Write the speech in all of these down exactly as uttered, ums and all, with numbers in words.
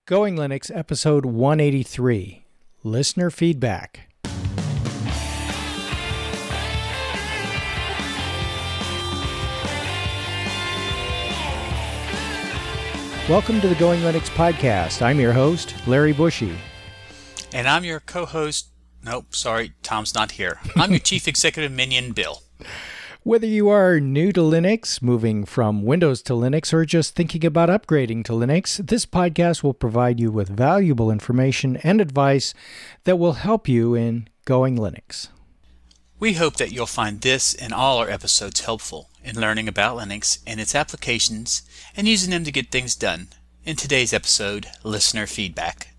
Going Linux, episode one eighty-three, Listener Feedback. Welcome to the Going Linux podcast. I'm your host, Larry Bushy. And I'm your co-host, nope, sorry, Tom's not here. I'm your chief executive minion, Bill. Whether you are new to Linux, moving from Windows to Linux, or just thinking about upgrading to Linux, this podcast will provide you with valuable information and advice that will help you in Going Linux. We hope that you'll find this and all our episodes helpful in learning about Linux and its applications and using them to get things done. In today's episode, Listener Feedback.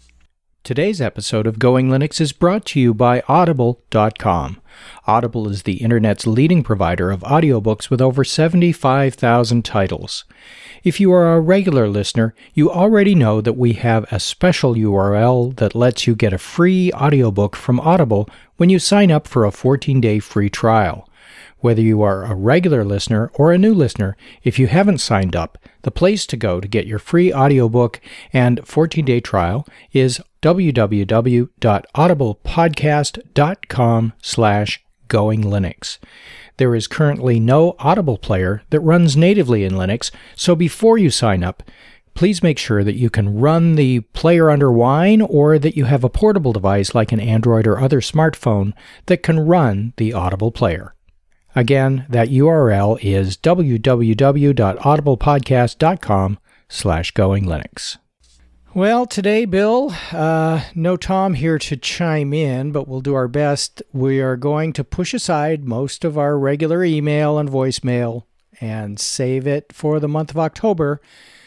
Today's episode of Going Linux is brought to you by Audible dot com. Audible is the internet's leading provider of audiobooks with over seventy-five thousand titles. If you are a regular listener, you already know that we have a special U R L that lets you get a free audiobook from Audible when you sign up for a fourteen-day free trial. Whether you are a regular listener or a new listener, if you haven't signed up, the place to go to get your free audiobook and fourteen-day trial is w w w dot audible podcast dot com slash going linux. There is currently no Audible player that runs natively in Linux, so before you sign up, please make sure that you can run the player under Wine or that you have a portable device like an Android or other smartphone that can run the Audible player. Again, that U R L is w w w dot audible podcast dot com slash going linux. Well, today, Bill, uh, no Tom here to chime in, but we'll do our best. We are going to push aside most of our regular email and voicemail and save it for the month of October.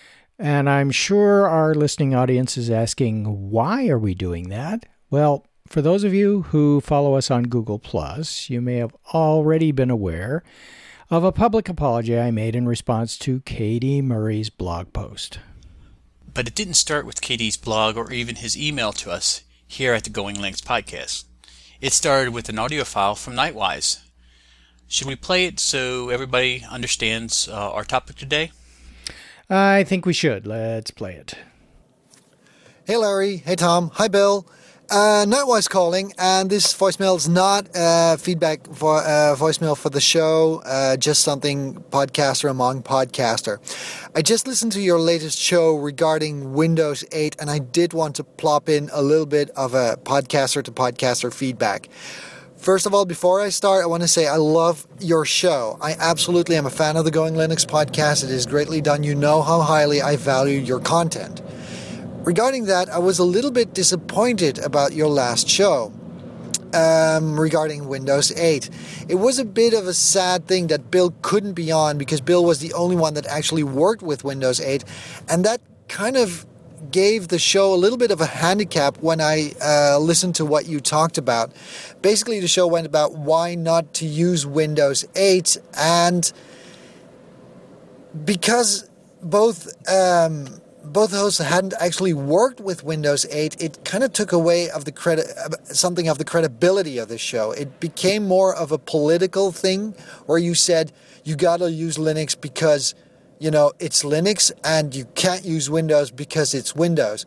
And I'm sure our listening audience is asking, why are we doing that? Well, for those of you who follow us on Google Plus, you may have already been aware of a public apology I made in response to Katie Murray's blog post. But it didn't start with Katie's blog or even his email to us here at the Going Linux podcast. It started with an audio file from Nightwise. Should we play it so everybody understands uh, our topic today? I think we should. Let's play it. Hey Larry, hey Tom, hi Bill. Uh, Nightwise calling, and this voicemail is not uh, feedback for uh, voicemail for the show, uh, just something podcaster among podcaster. I just listened to your latest show regarding Windows eight, and I did want to plop in a little bit of a podcaster to podcaster feedback. First of all, before I start, I want to say I love your show. I absolutely am a fan of the Going Linux podcast. It is greatly done. You know how highly I value your content. Regarding that, I was a little bit disappointed about your last show um, regarding Windows eight. It was a bit of a sad thing that Bill couldn't be on because Bill was the only one that actually worked with Windows eight, and that kind of gave the show a little bit of a handicap when I uh, listened to what you talked about. Basically, the show went about why not to use Windows eight, and because both... Um, both hosts hadn't actually worked with Windows eight, it kind of took away of the credit, something of the credibility of the show. It became more of a political thing where you said you got to use Linux because, you know, it's Linux and you can't use Windows because it's Windows.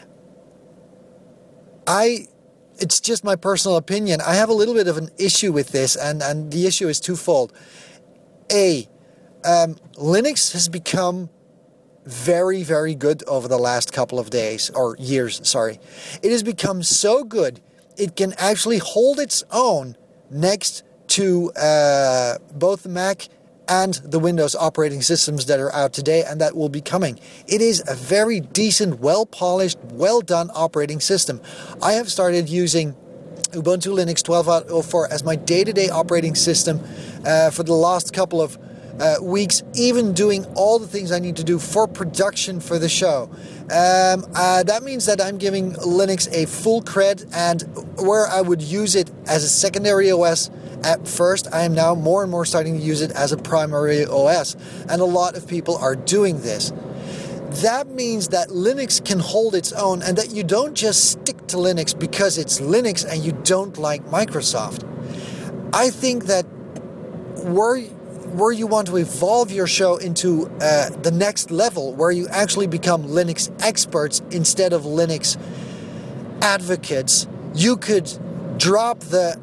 I, it's just my personal opinion. I have a little bit of an issue with this, and, and the issue is twofold. A, um, Linux has become very, very good over the last couple of days, or years, sorry. It has become so good, it can actually hold its own next to uh, both the Mac and the Windows operating systems that are out today and that will be coming. It is a very decent, well-polished, well-done operating system. I have started using Ubuntu Linux twelve point oh four as my day-to-day operating system uh, for the last couple of Uh, weeks, even doing all the things I need to do for production for the show. Um, uh, that means that I'm giving Linux a full cred, and where I would use it as a secondary O S at first, I am now more and more starting to use it as a primary O S, and a lot of people are doing this. That means that Linux can hold its own, and that you don't just stick to Linux because it's Linux and you don't like Microsoft. I think that where where you want to evolve your show into uh, the next level, where you actually become Linux experts instead of Linux advocates, you could drop the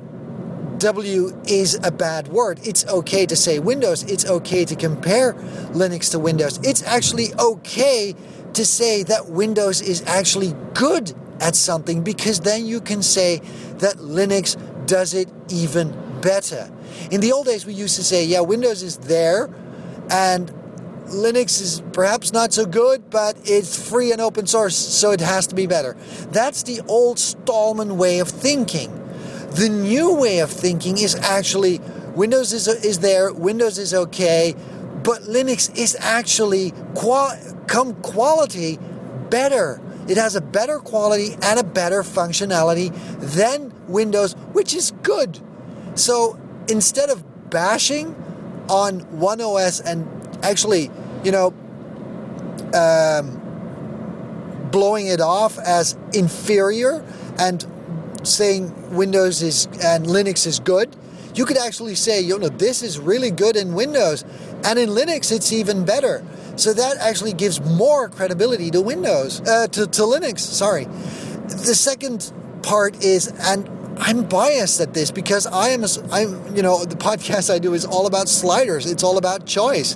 W is a bad word. It's okay to say Windows. It's okay to compare Linux to Windows. It's actually okay to say that Windows is actually good at something, because then you can say that Linux does it even better. In the old days, we used to say, yeah, Windows is there and Linux is perhaps not so good, but it's free and open source, so it has to be better. That's the old Stallman way of thinking. The new way of thinking is actually Windows is is there, Windows is okay, but Linux is actually qual- come quality better. It has a better quality and a better functionality than Windows, which is good. So instead of bashing on one O S and actually, you know, um, blowing it off as inferior and saying Windows is and Linux is good, you could actually say, you know, this is really good in Windows, and in Linux it's even better. So that actually gives more credibility to Windows, uh, to, to Linux, sorry. The second part is, and I'm biased at this because I am, a, I'm, you know, the podcast I do is all about sliders. It's all about choice.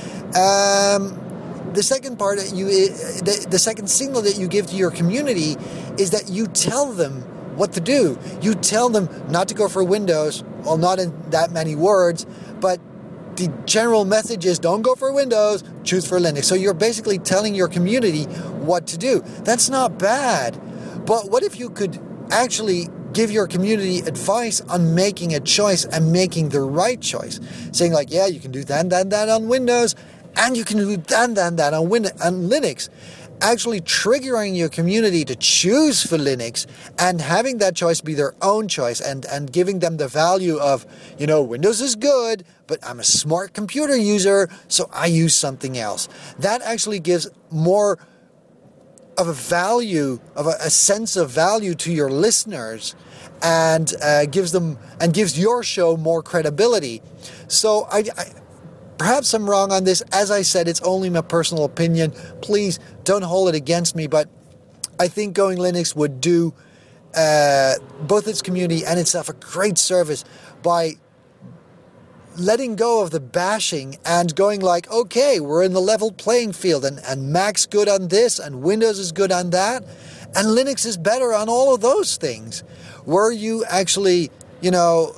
Um, the second part, you, the, the second signal that you give to your community is that you tell them what to do. You tell them not to go for Windows, well, not in that many words, but the general message is don't go for Windows, choose for Linux. So you're basically telling your community what to do. That's not bad. But what if you could actually give your community advice on making a choice and making the right choice? Saying like, yeah, you can do that, that, that on Windows, and you can do that, that, that on, Win- on Linux. Actually triggering your community to choose for Linux and having that choice be their own choice, and, and giving them the value of, you know, Windows is good, but I'm a smart computer user, so I use something else. That actually gives more of a value, of a, a sense of value to your listeners, and uh, gives them and gives your show more credibility. So I, I perhaps I'm wrong on this. As I said, it's only my personal opinion. Please don't hold it against me, but I think Going Linux would do uh, both its community and itself a great service by letting go of the bashing and going like, okay, we're in the level playing field, and, and Mac's good on this and Windows is good on that and Linux is better on all of those things. Where you actually, you know,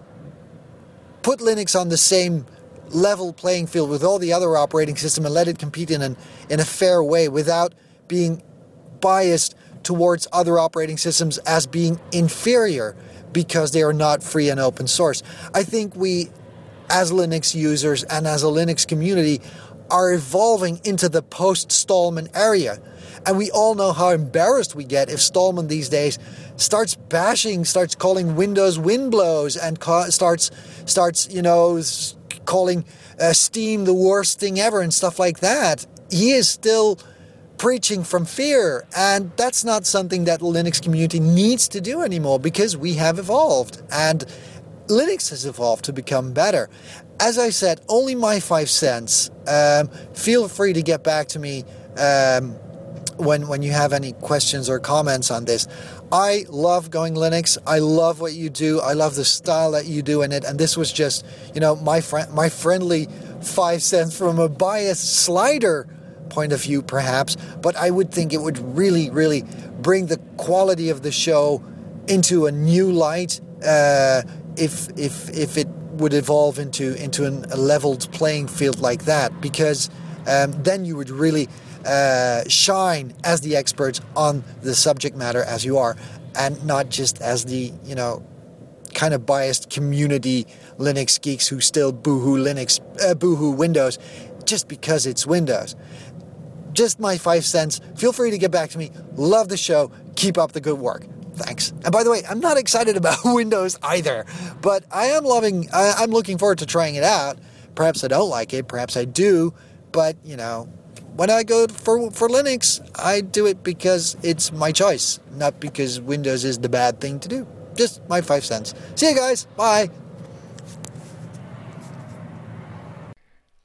put Linux on the same level playing field with all the other operating systems and let it compete in an in a fair way without being biased towards other operating systems as being inferior because they are not free and open source. I think we, as Linux users and as a Linux community, are evolving into the post-Stallman area. And we all know how embarrassed we get if Stallman these days starts bashing, starts calling Windows windblows, and ca- starts, starts, you know, calling uh, Steam the worst thing ever and stuff like that. He is still preaching from fear, and that's not something that the Linux community needs to do anymore, because we have evolved and Linux has evolved to become better. As I said, only my five cents. Um, feel free to get back to me um, when when you have any questions or comments on this. I love Going Linux. I love what you do. I love the style that you do in it. And this was just, you know, my friend, my friendly five cents from a biased slider point of view, perhaps. But I would think it would really, really bring the quality of the show into a new light uh, if if if it would evolve into into an, a leveled playing field like that. Because um, then you would really Uh, shine as the experts on the subject matter as you are, and not just as the, you know, kind of biased community Linux geeks who still boohoo Linux, uh, boohoo Windows, just because it's Windows. Just my five cents. Feel free to get back to me. Love the show. Keep up the good work. Thanks. And by the way, I'm not excited about Windows either, but I am loving, I, I'm looking forward to trying it out. Perhaps I don't like it. Perhaps I do. But, you know, when I go for for Linux, I do it because it's my choice, not because Windows is the bad thing to do. Just my five cents. See you guys. Bye.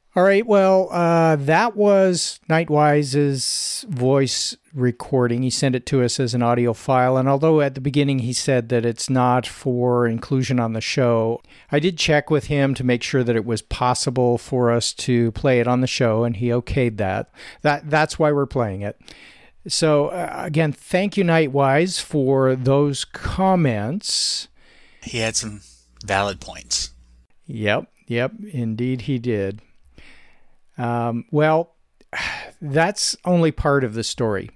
All right, well, uh, that was Nightwise's voice recording. He sent it to us as an audio file, and although at the beginning he said that it's not for inclusion on the show, I did check with him to make sure that it was possible for us to play it on the show, and he okayed that. That that's why we're playing it. So, uh, again, thank you, Nightwise, for those comments. He had some valid points. Yep, yep, indeed he did. Um, well, that's only part of the story.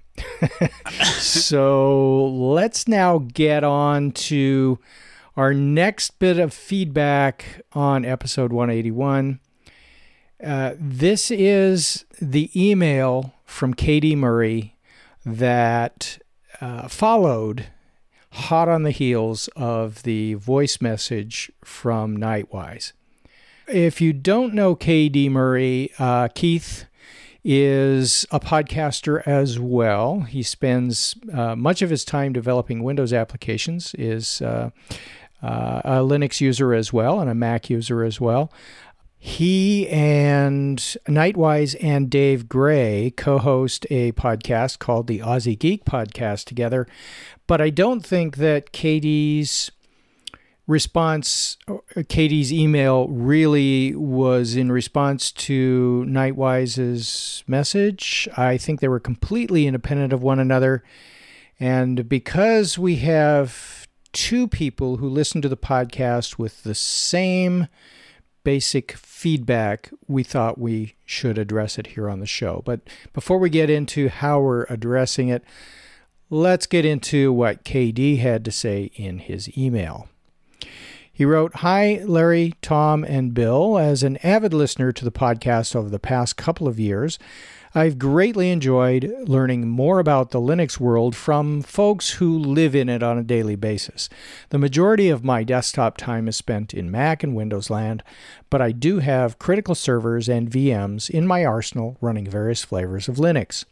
So let's now get on to our next bit of feedback on episode one eighty-one. Uh, this is the email from Katie Murray that uh, followed hot on the heels of the voice message from Nightwise. If you don't know K D Murray, uh, Keith is a podcaster as well. He spends uh, much of his time developing Windows applications, is uh, uh, a Linux user as well, and a Mac user as well. He and Nightwise and Dave Gray co-host a podcast called the Aussie Geek Podcast together, but I don't think that Katie's response, Katie's email really was in response to Nightwise's message. I think they were completely independent of one another. And because we have two people who listen to the podcast with the same basic feedback, we thought we should address it here on the show. But before we get into how we're addressing it, let's get into what K D had to say in his email. He wrote, "Hi, Larry, Tom, and Bill. As an avid listener to the podcast over the past couple of years, I've greatly enjoyed learning more about the Linux world from folks who live in it on a daily basis. The majority of my desktop time is spent in Mac and Windows land, but I do have critical servers and V Ms in my arsenal running various flavors of Linux.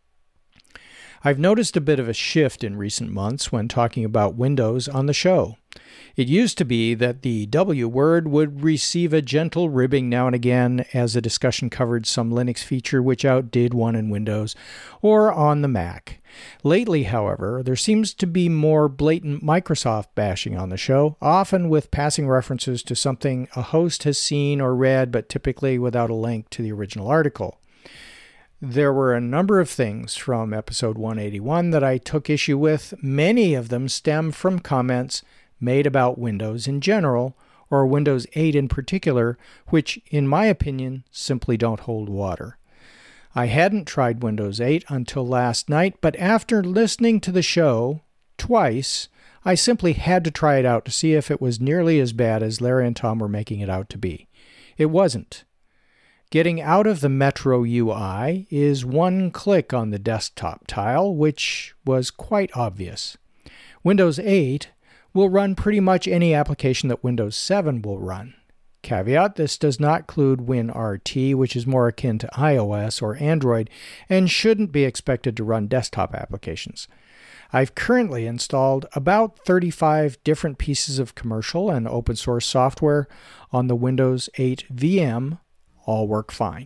I've noticed a bit of a shift in recent months when talking about Windows on the show. It used to be that the W word would receive a gentle ribbing now and again as a discussion covered some Linux feature which outdid one in Windows or on the Mac. Lately, however, there seems to be more blatant Microsoft bashing on the show, often with passing references to something a host has seen or read, but typically without a link to the original article. There were a number of things from episode one eighty-one that I took issue with. Many of them stem from comments made about Windows in general, or Windows eight in particular, which, in my opinion, simply don't hold water. I hadn't tried Windows eight until last night, but after listening to the show twice, I simply had to try it out to see if it was nearly as bad as Larry and Tom were making it out to be. It wasn't. Getting out of the Metro U I is one click on the desktop tile, which was quite obvious. Windows eight will run pretty much any application that Windows seven will run. Caveat, this does not include WinRT, which is more akin to iOS or Android, and shouldn't be expected to run desktop applications. I've currently installed about thirty-five different pieces of commercial and open source software on the Windows eight V M. All work fine.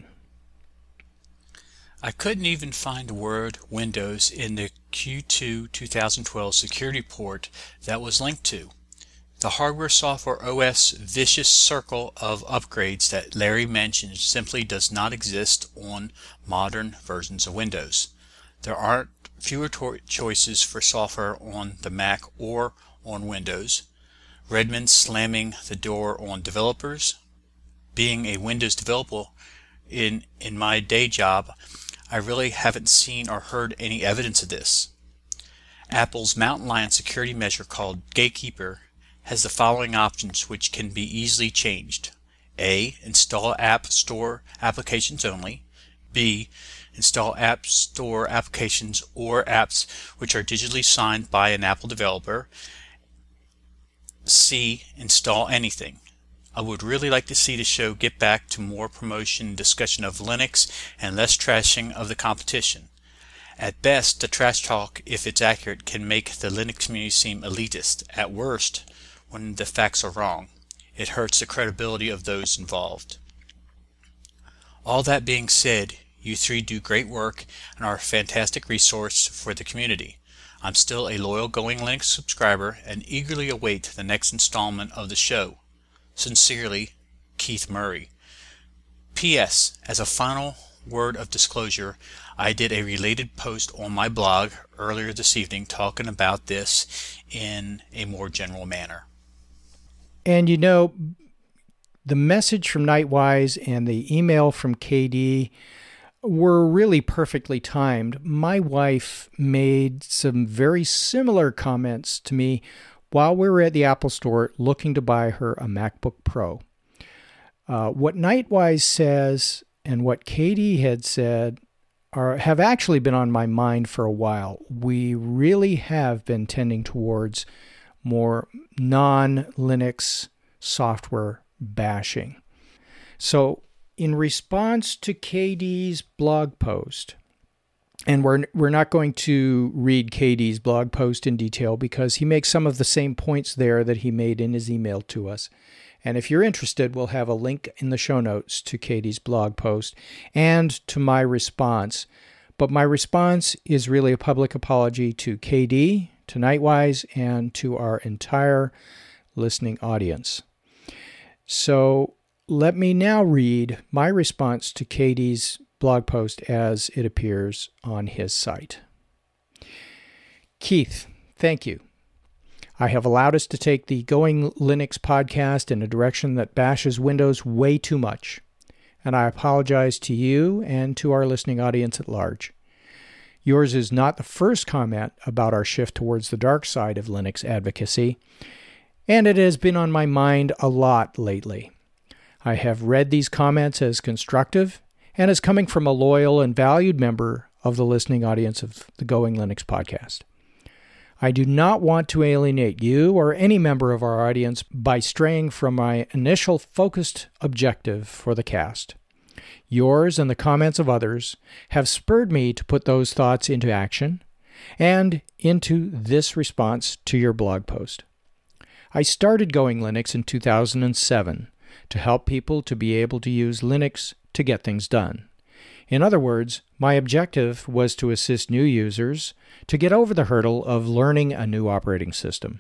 I couldn't even find the word Windows in the Q two twenty twelve security report that was linked to. The hardware software O S vicious circle of upgrades that Larry mentioned simply does not exist on modern versions of Windows. There aren't fewer to- choices for software on the Mac or on Windows. Redmond slamming the door on developers. Being a Windows developer in, in my day job, I really haven't seen or heard any evidence of this. Apple's Mountain Lion security measure called Gatekeeper has the following options which can be easily changed. A. Install App Store applications only. B. Install App Store applications or apps which are digitally signed by an Apple developer. C. Install anything. I would really like to see the show get back to more promotion and discussion of Linux and less trashing of the competition. At best, the trash talk, if it's accurate, can make the Linux community seem elitist. At worst, when the facts are wrong, it hurts the credibility of those involved. All that being said, you three do great work and are a fantastic resource for the community. I'm still a loyal Going Linux subscriber and eagerly await the next installment of the show. Sincerely, Keith Murray. P S. As a final word of disclosure, I did a related post on my blog earlier this evening talking about this in a more general manner. And you know, the message from Nightwise and the email from K D were really perfectly timed. My wife made some very similar comments to me while we were at the Apple Store looking to buy her a MacBook Pro. Uh, what Nightwise says and what K D had said are have actually been on my mind for a while. We really have been tending towards more non-Linux software bashing. So in response to K D's blog post, and we're we're not going to read K D's blog post in detail because he makes some of the same points there that he made in his email to us. And if you're interested, we'll have a link in the show notes to K D's blog post and to my response. But my response is really a public apology to K D, to Nightwise, and to our entire listening audience. So let me now read my response to K D's blog post as it appears on his site. Keith, thank you. I have allowed us to take the Going Linux podcast in a direction that bashes Windows way too much, and I apologize to you and to our listening audience at large. Yours is not the first comment about our shift towards the dark side of Linux advocacy, and it has been on my mind a lot lately. I have read these comments as constructive and as coming from a loyal and valued member of the listening audience of the Going Linux podcast. I do not want to alienate you or any member of our audience by straying from my initial focused objective for the cast. Yours and the comments of others have spurred me to put those thoughts into action and into this response to your blog post. I started Going Linux in two thousand seven to help people to be able to use Linux to get things done. In other words, my objective was to assist new users to get over the hurdle of learning a new operating system.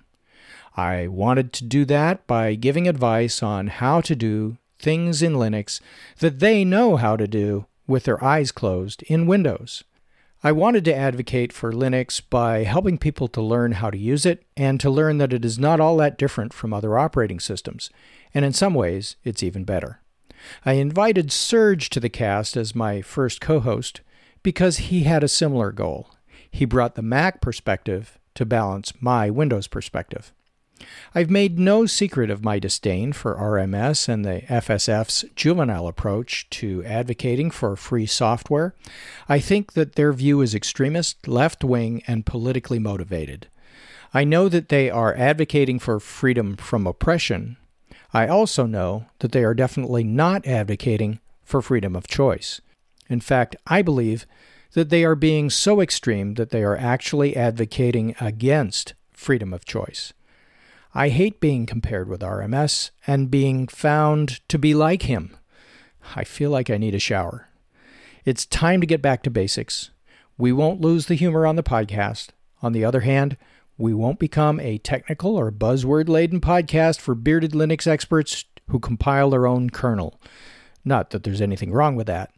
I wanted to do that by giving advice on how to do things in Linux that they know how to do with their eyes closed in Windows. I wanted to advocate for Linux by helping people to learn how to use it and to learn that it is not all that different from other operating systems, and in some ways, it's even better. I invited Serge to the cast as my first co-host because he had a similar goal. He brought the Mac perspective to balance my Windows perspective. I've made no secret of my disdain for R M S and the F S F's juvenile approach to advocating for free software. I think that their view is extremist, left-wing, and politically motivated. I know that they are advocating for freedom from oppression. I also know that they are definitely not advocating for freedom of choice. In fact, I believe that they are being so extreme that they are actually advocating against freedom of choice. I hate being compared with R M S and being found to be like him. I feel like I need a shower. It's time to get back to basics. We won't lose the humor on the podcast. On the other hand, we won't become a technical or buzzword-laden podcast for bearded Linux experts who compile their own kernel. Not that there's anything wrong with that.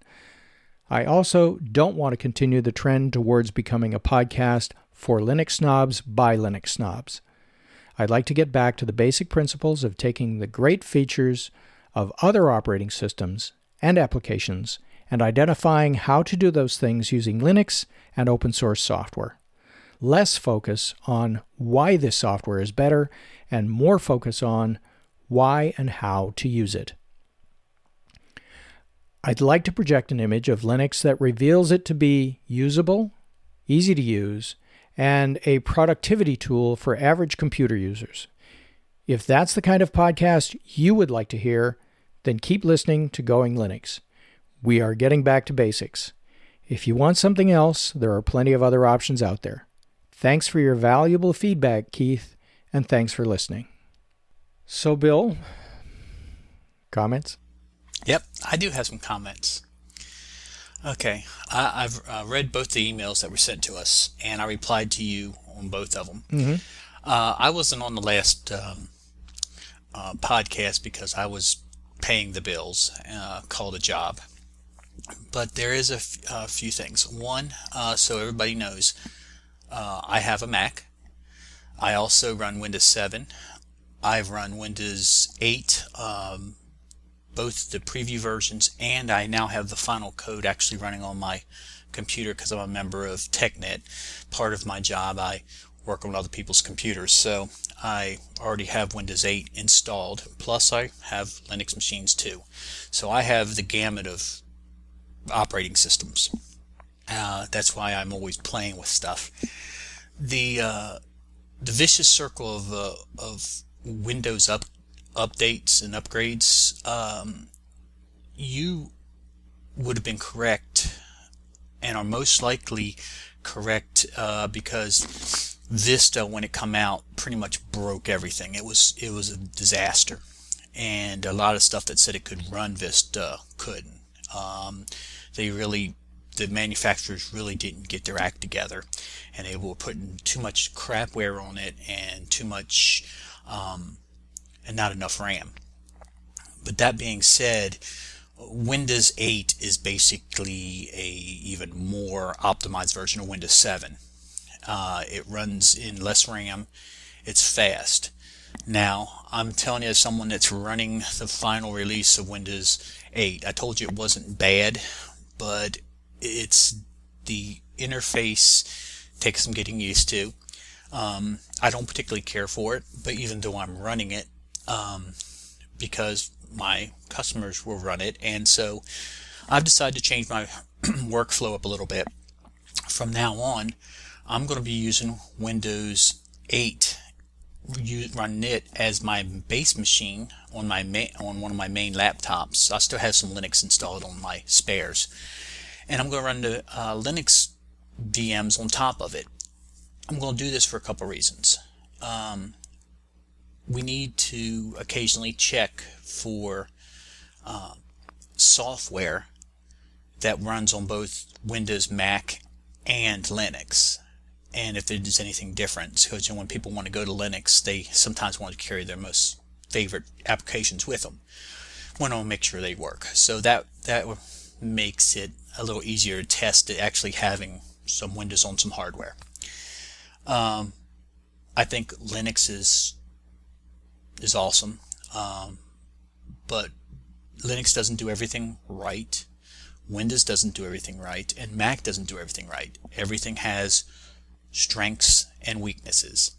I also don't want to continue the trend towards becoming a podcast for Linux snobs by Linux snobs. I'd like to get back to the basic principles of taking the great features of other operating systems and applications and identifying how to do those things using Linux and open source software. Less focus on why this software is better and more focus on why and how to use it. I'd like to project an image of Linux that reveals it to be usable, easy to use, and a productivity tool for average computer users. If that's the kind of podcast you would like to hear, then keep listening to Going Linux. We are getting back to basics. If you want something else, there are plenty of other options out there. Thanks for your valuable feedback, Keith, and thanks for listening. So, Bill, comments? Yep, I do have some comments. Okay, I, I've uh, read both the emails that were sent to us, and I replied to you on both of them. Mm-hmm. Uh, I wasn't on the last um, uh, podcast because I was paying the bills, uh, called a job. But there is a f- a few things. One, uh, so everybody knows, uh, I have a Mac. I also run Windows seven. I've run Windows eight, um, both the preview versions, and I now have the final code actually running on my computer because I'm a member of TechNet. Part of my job, I work on other people's computers, so I already have Windows eight installed, plus I have Linux machines too. So I have the gamut of operating systems. Uh, that's why I'm always playing with stuff. The uh, the vicious circle of uh, of Windows up updates and upgrades. Um, you would have been correct, and are most likely correct, uh, because Vista, when it come out, pretty much broke everything. It was it was a disaster, and a lot of stuff that said it could run Vista couldn't. Um, they really, the manufacturers really didn't get their act together, and they were putting too much crapware on it and too much, um, and not enough RAM. But that being said, Windows eight is basically a even more optimized version of Windows seven. Uh, it runs in less RAM. It's fast. Now, I'm telling you, as someone that's running the final release of Windows eight, I told you it wasn't bad, but it's the interface takes some getting used to. Um, I don't particularly care for it, but even though I'm running it, um, because my customers will run it, and so I've decided to change my workflow up a little bit. From now on, I'm going to be using Windows eight, running it as my base machine on my ma- on one of my main laptops. I still have some Linux installed on my spares, and I'm going to run the uh, Linux V Ms on top of it. I'm going to do this for a couple of reasons. Um, we need to occasionally check for uh, software that runs on both Windows, Mac, and Linux, and if there's anything different. Because you know, when people want to go to Linux, they sometimes want to carry their most favorite applications with them. Want to make sure they work. So that that makes it a little easier to test it, actually having some Windows on some hardware. Um, I think Linux is is awesome, um, but Linux doesn't do everything right. Windows doesn't do everything right, and Mac doesn't do everything right. Everything has strengths and weaknesses.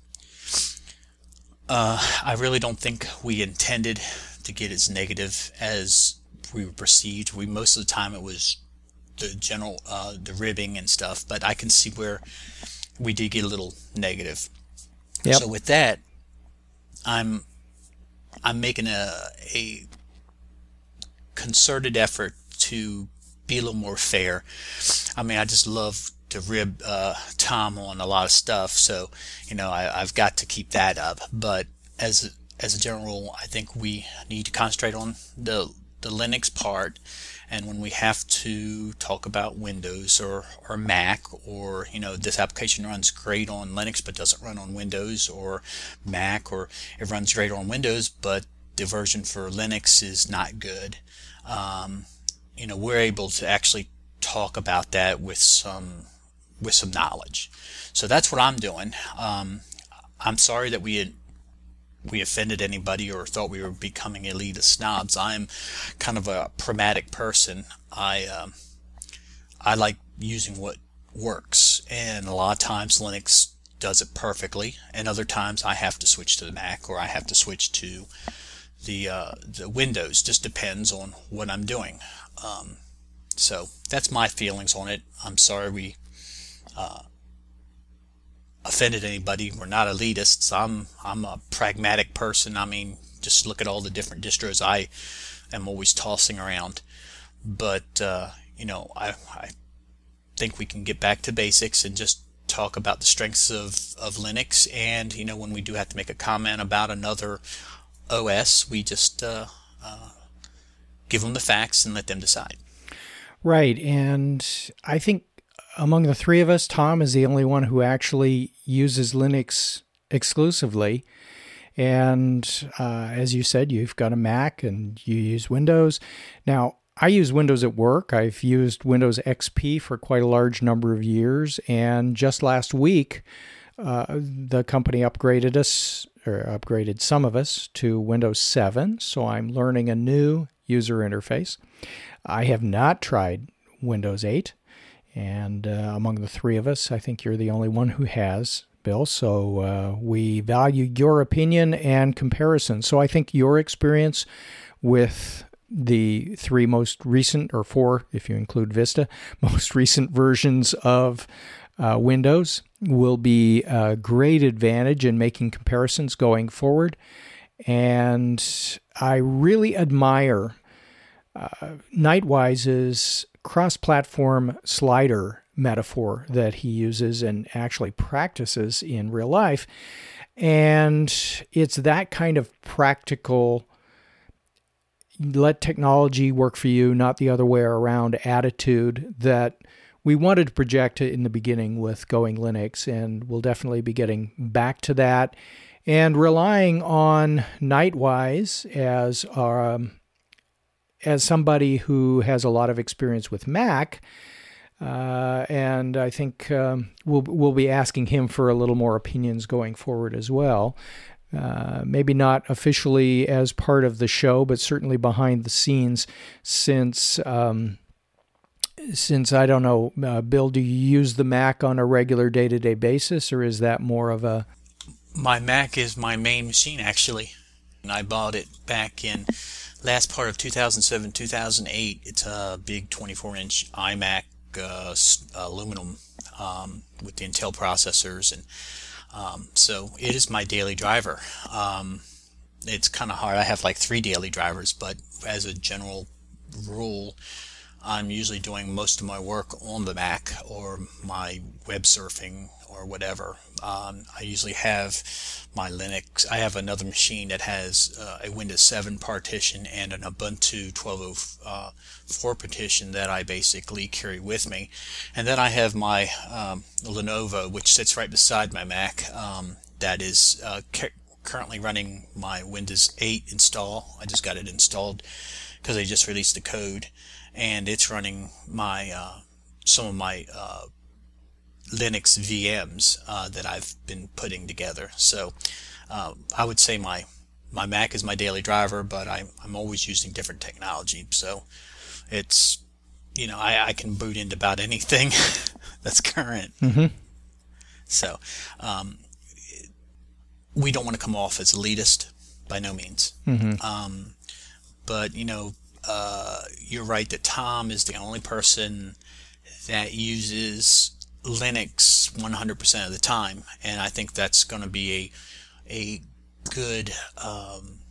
Uh, I really don't think we intended to get as negative as we were perceived. We most of the time it was the general, uh, the ribbing and stuff, but I can see where we did get a little negative. Yep. So with that, I'm I'm making a a concerted effort to be a little more fair. I mean, I just love to rib uh, Tom on a lot of stuff, so you know I, I've got to keep that up. But as as a general rule, I think we need to concentrate on the the Linux part, and when we have to talk about Windows or or Mac, or you know this application runs great on Linux but doesn't run on Windows, or Mac, or it runs great on Windows but the version for Linux is not good. Um, you know, we're able to actually talk about that with some with some knowledge. So that's what I'm doing. Um, I'm sorry that we had, we offended anybody or thought we were becoming elitist snobs. I'm kind of a pragmatic person. I um, I like using what works, and a lot of times Linux does it perfectly, and other times I have to switch to the Mac or I have to switch to the uh, the Windows. Just depends on what I'm doing. Um, so that's my feelings on it. I'm sorry we uh, offended anybody. We're not elitists. I'm I'm a pragmatic person. I mean, just look at all the different distros I am always tossing around. But uh, you know, I I think we can get back to basics and just talk about the strengths of of Linux. And you know, when we do have to make a comment about another O S, we just uh, uh, give them the facts and let them decide. Right. And I think among the three of us, Tom is the only one who actually uses Linux exclusively. And uh, as you said, you've got a Mac and you use Windows. Now, I use Windows at work. I've used Windows X P for quite a large number of years. And just last week, uh, the company upgraded us, or upgraded some of us, to Windows seven. So I'm learning a new user interface. I have not tried Windows eight. And uh, among the three of us, I think you're the only one who has, Bill. So uh, we value your opinion and comparison. So I think your experience with the three most recent, or four if you include Vista, most recent versions of uh, Windows will be a great advantage in making comparisons going forward. And I really admire uh, Nightwise's cross-platform slider metaphor that he uses and actually practices in real life. And it's that kind of practical, let technology work for you, not the other way around attitude that we wanted to project in the beginning with Going Linux, and we'll definitely be getting back to that and relying on Nightwise as our, um, as somebody who has a lot of experience with Mac. Uh, and I think um, we'll we'll be asking him for a little more opinions going forward as well. Uh, maybe not officially as part of the show, but certainly behind the scenes. Since um, since I don't know, uh, Bill, do you use the Mac on a regular day-to-day basis, or is that more of a? My Mac is my main machine, actually, and I bought it back in last part of two thousand seven, two thousand eight. It's a big twenty-four inch iMac. Uh, aluminum um, with the Intel processors, and um, so it is my daily driver. Um, it's kind of hard. I have like three daily drivers, but as a general rule, I'm usually doing most of my work on the Mac or my web surfing or whatever. Um, I usually have my Linux. I have another machine that has uh, a Windows seven partition and an Ubuntu twelve oh four partition that I basically carry with me. And then I have my um, Lenovo, which sits right beside my Mac, um, that is uh, ca- currently running my Windows eight install. I just got it installed because they just released the code, and it's running my uh, some of my uh, Linux V Ms uh, that I've been putting together. So uh, I would say my my Mac is my daily driver, but I'm I'm always using different technology. So it's, you know, I, I can boot into about anything that's current. Mm-hmm. So um, we don't want to come off as elitist by no means. Mm-hmm. Um, but you know, uh, you're right that Tom is the only person that uses Linux one hundred percent of the time, and I think that's going to be a a good um,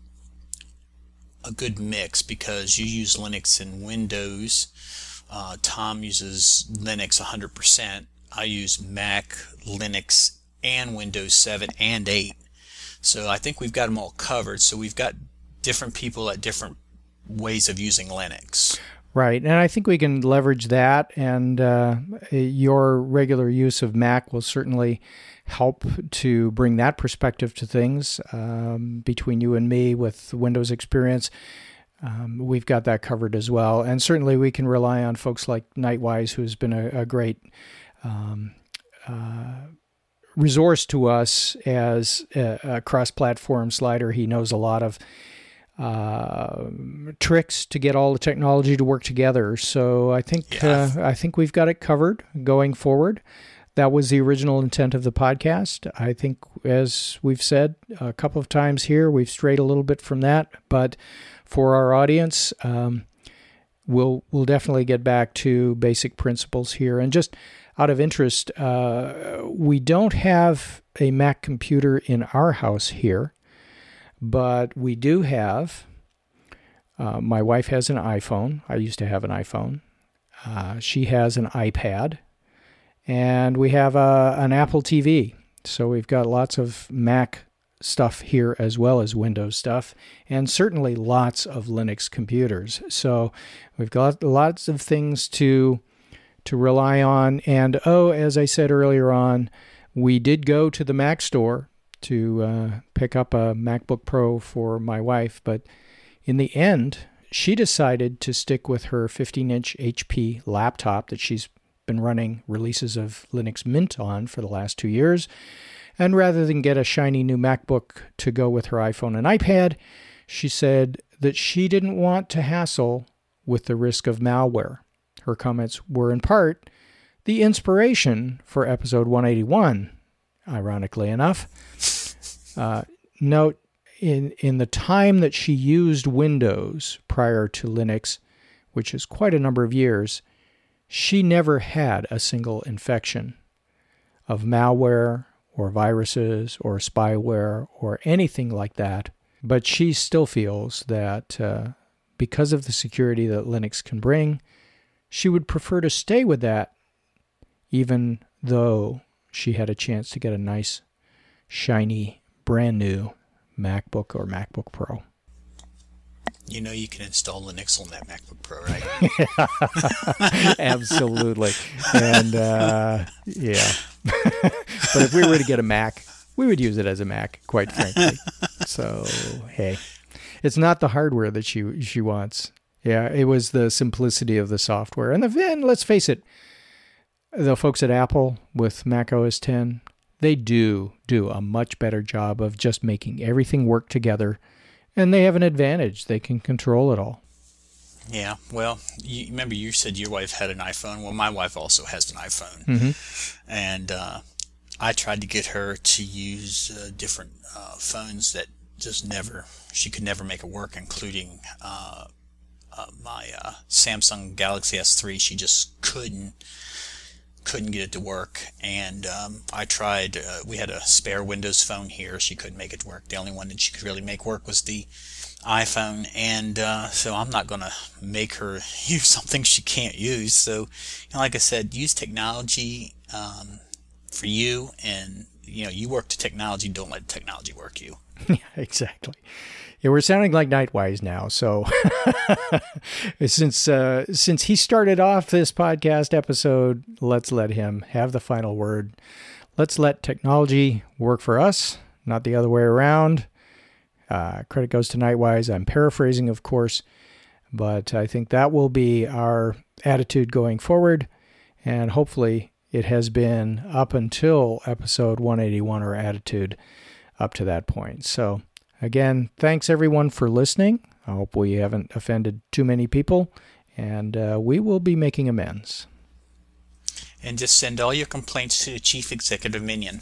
a good mix, because you use Linux and Windows. Uh, Tom uses Linux one hundred percent. I use Mac, Linux, and Windows seven and eight. So I think we've got them all covered. So we've got different people at different ways of using Linux. Right, and I think we can leverage that, and uh, your regular use of Mac will certainly help to bring that perspective to things. Um, between you and me with Windows experience, um, we've got that covered as well. And certainly we can rely on folks like Nightwise, who's been a, a great um, uh, resource to us as a, a cross-platform slider. He knows a lot of uh, tricks to get all the technology to work together. So I think yeah. uh, I think we've got it covered going forward. That was the original intent of the podcast. I think, as we've said a couple of times here, we've strayed a little bit from that. But for our audience, um, we'll we'll definitely get back to basic principles here. And just out of interest, uh, we don't have a Mac computer in our house here, but we do have. Uh, my wife has an iPhone. I used to have an iPhone. Uh, she has an iPad. And we have a, an Apple T V. So we've got lots of Mac stuff here as well as Windows stuff, and certainly lots of Linux computers. So we've got lots of things to to rely on. And oh, as I said earlier on, we did go to the Mac store to uh, pick up a MacBook Pro for my wife, but in the end, she decided to stick with her fifteen-inch H P laptop that she's been running releases of Linux Mint on for the last two years. And rather than get a shiny new MacBook to go with her iPhone and iPad, she said that she didn't want to hassle with the risk of malware. Her comments were in part the inspiration for episode one eighty-one, ironically enough. Uh, note, in, in the time that she used Windows prior to Linux, which is quite a number of years, she never had a single infection of malware or viruses or spyware or anything like that. But she still feels that uh, because of the security that Linux can bring, she would prefer to stay with that, even though she had a chance to get a nice, shiny, brand new MacBook or MacBook Pro. You know you can install Linux on that MacBook Pro, right? Absolutely. And, uh, yeah. But if we were to get a Mac, we would use it as a Mac, quite frankly. So, hey. It's not the hardware that she she wants. Yeah, it was the simplicity of the software. And, the, and let's face it, the folks at Apple with Mac O S ten, they do do a much better job of just making everything work together. And they have an advantage. They can control it all. Yeah, well, you, remember you said your wife had an iPhone. Well, my wife also has an iPhone. Mm-hmm. And uh, I tried to get her to use uh, different uh, phones that just never, she could never make it work, including uh, uh, my uh, Samsung Galaxy S three. She just couldn't. couldn't get it to work, and um, I tried, uh, we had a spare Windows phone here, she couldn't make it work. The only one that she could really make work was the iPhone, and uh, so I'm not going to make her use something she can't use. So, you know, like I said, use technology um, for you, and, you know, you work the technology, don't let technology work you. Yeah, exactly. Yeah, we're sounding like Nightwise now. So since uh, since he started off this podcast episode, let's let him have the final word. Let's let technology work for us, not the other way around. Uh, credit goes to Nightwise. I'm paraphrasing, of course, but I think that will be our attitude going forward. And hopefully it has been up until episode one eighty-one, our attitude up to that point. So again, thanks everyone for listening. I hope we haven't offended too many people, and uh, we will be making amends. And just send all your complaints to the Chief Executive Minion.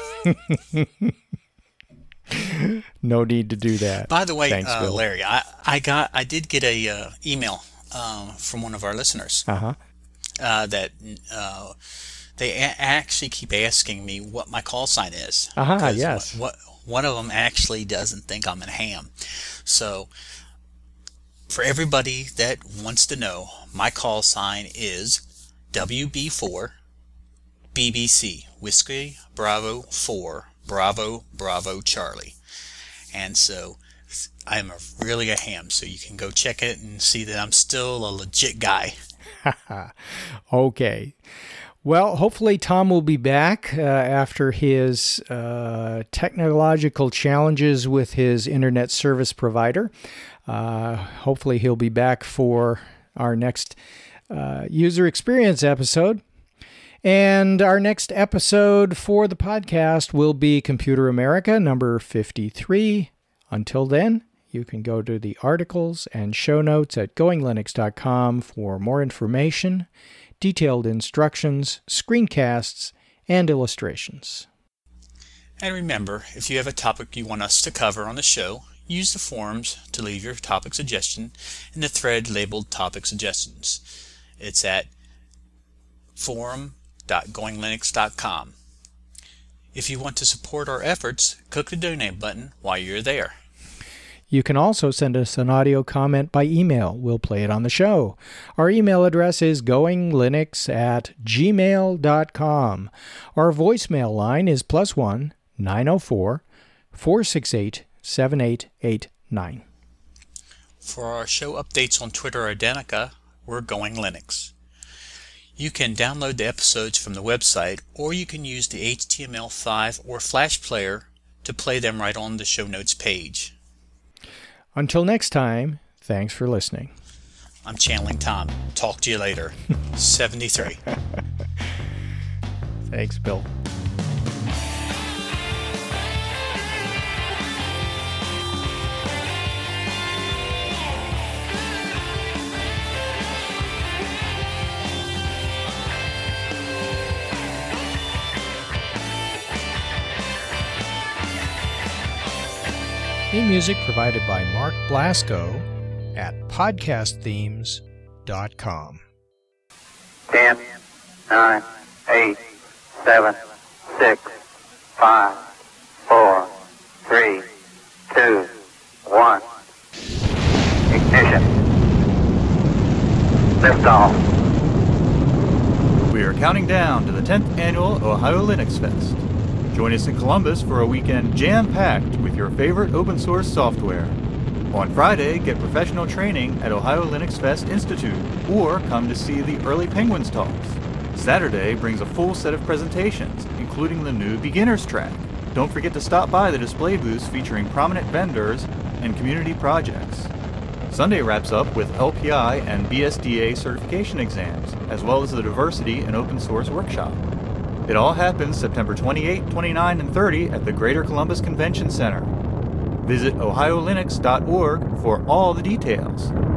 No need to do that. By the way, Thanks, uh, Bill. Larry, I, I got I did get a uh, email uh, from one of our listeners Uh-huh. uh, that uh, they a- actually keep asking me what my call sign is. Uh-huh, 'Cause yes. What, what, one of them actually doesn't think I'm a ham. So, for everybody that wants to know, my call sign is W B four B B C, Whiskey Bravo four, Bravo Bravo Charlie. And so, I'm a, really a ham, so you can go check it and see that I'm still a legit guy. Okay. Well, hopefully Tom will be back uh, after his uh, technological challenges with his internet service provider. Uh, hopefully he'll be back for our next uh, user experience episode. And our next episode for the podcast will be Computer America number fifty-three. Until then, you can go to the articles and show notes at going linux dot com for more information, detailed instructions, screencasts, and illustrations. And remember, if you have a topic you want us to cover on the show, use the forums to leave your topic suggestion in the thread labeled Topic Suggestions. It's at forum dot going linux dot com. If you want to support our efforts, click the donate button while you're there. You can also send us an audio comment by email. We'll play it on the show. Our email address is goinglinux at gmail dot com. Our voicemail line is plus one nine oh four four six eight, seven eight eight nine. For our show updates on Twitter or Danica, we're Going Linux. You can download the episodes from the website, or you can use the H T M L five or Flash player to play them right on the show notes page. Until next time, thanks for listening. I'm Channeling Tom. Talk to you later. seventy-three. Thanks, Bill. Theme music provided by Mark Blasco at podcast themes dot com. Ten, nine, eight, seven, six, five, four, three, two, one. Ignition. Liftoff. We are counting down to the tenth annual Ohio Linux Fest. Join us in Columbus for a weekend jam-packed with your favorite open-source software. On Friday, get professional training at Ohio Linux Fest Institute, or come to see the Early Penguins talks. Saturday brings a full set of presentations, including the new Beginners track. Don't forget to stop by the display booths featuring prominent vendors and community projects. Sunday wraps up with L P I and B S D A certification exams, as well as the Diversity and Open Source Workshop. It all happens September twenty-eighth, twenty-ninth, and thirtieth at the Greater Columbus Convention Center. Visit ohio linux dot org for all the details.